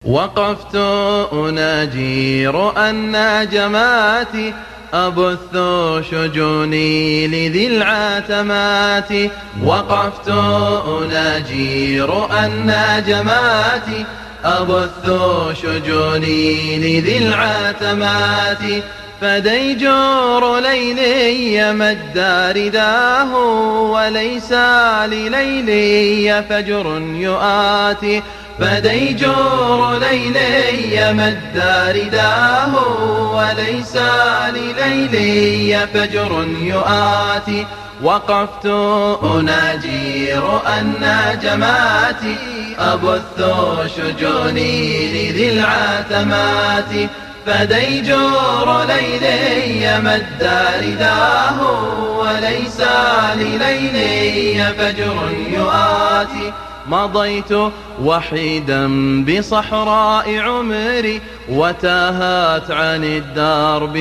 وقفت أناجي رؤى جماتي أبث شجوني لذي العتمات. وقفت أناجي رؤى جماتي أبث شجوني لذي العتمات. فديجور ليلي مد رداه وليس لليلي فجر يؤاتي. فديجور ليلي مد رداه وليس لليلي فجر يؤاتي. وقفت أناجي رؤى جماتي أبث شجوني لذي العتمات. فديجور ليلي مد رداه وليس لليلي فجر يؤاتي. مضيت وحيدا بصحراء عمري وتاهت عن الدرب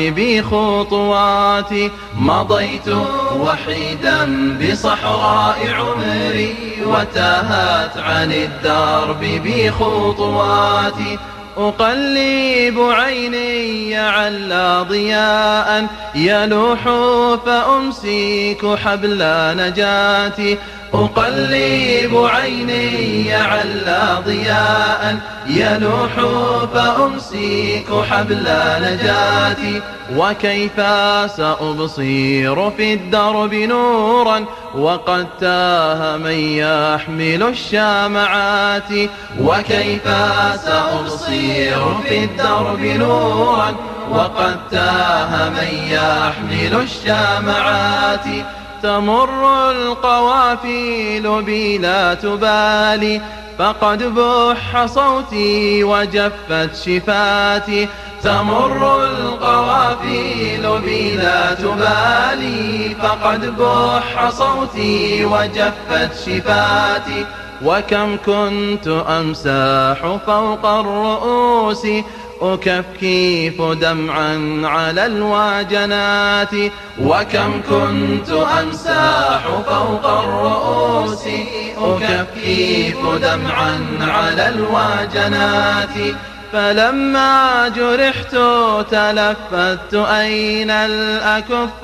بخطواتي. مضيت وحيدا بصحراء عمري وتاهت عن الدرب بخطواتي. أقلب عيني على ضياء يلوح فأمسك حبل نجاتي. أقلب عيني على ضياء يلوح فأمسك حبل نجاتي. وكيف سأبصير في الدرب نورا وقد تاه من يحمل الشامعات. وكيف سأبصير في الدرب نورا وقد تاه من يحمل الشامعات. تمر القوافيل بي لا تبالي فقد بح صوتي وجفت شفاتي. تمر القوافيل بي لا تبالي فقد بح صوتي وجفت شفاتي. وكم كنت أمساح فوق الرؤوس أكفكف دمعا على الواجنات. وكم كنت أمساح فوق الرؤوس أكفكف دمعا على الواجنات. فلما جرحت تلفت أين الأكف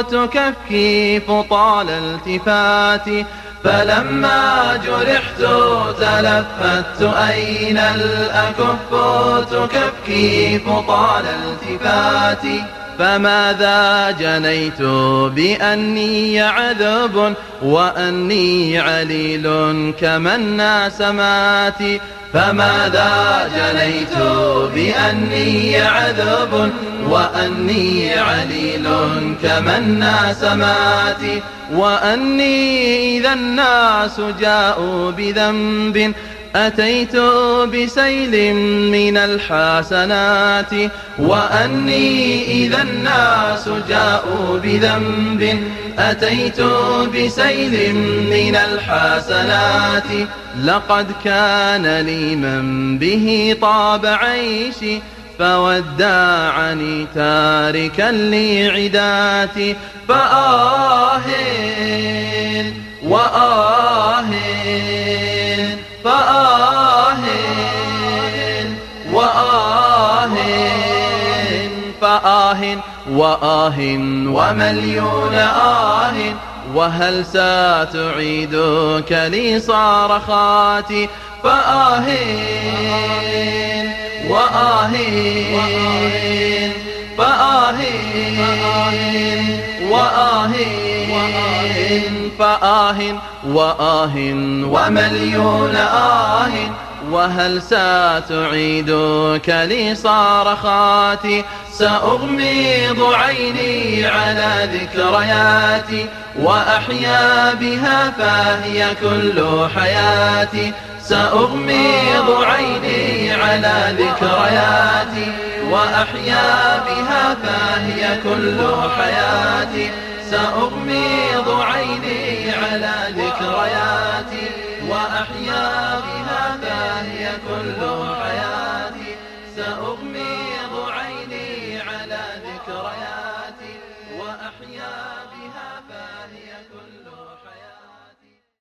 تكفكف طال التفاتي. فلما جرحت تلفت أين الأكف تكفكف طال التفاتي. فماذا جنيت بأني عذب وأني عليل كما الناس ماتي. فماذا جنيت بأني عذب وأني عليل كما الناس ماتي. وأني إذا الناس جاءوا بذنب أتيت بسيل من الحسنات. وأني إذا الناس جاءوا بذنب أتيت بسيل من الحسنات. لقد كان لي من به طاب عيشي فودعني تاركا لعداتي. فآهن وآهن فآهن وآهن فآهن وآهن ومليون آه. وهل ستعيدك لي صرخاتي. فآهن وآهن فآهن وآهن فآهن وآهن ومليون آه. وهل ستعيدك لي صرخاتي. سأغمض عيني على ذكرياتي وأحيا بها فهي كل حياتي. سأغمض عيني على ذكرياتي وأحيا بها فهي كل حياتي. سأغمض عيني على ذكرياتي وأحيا بها فهي كل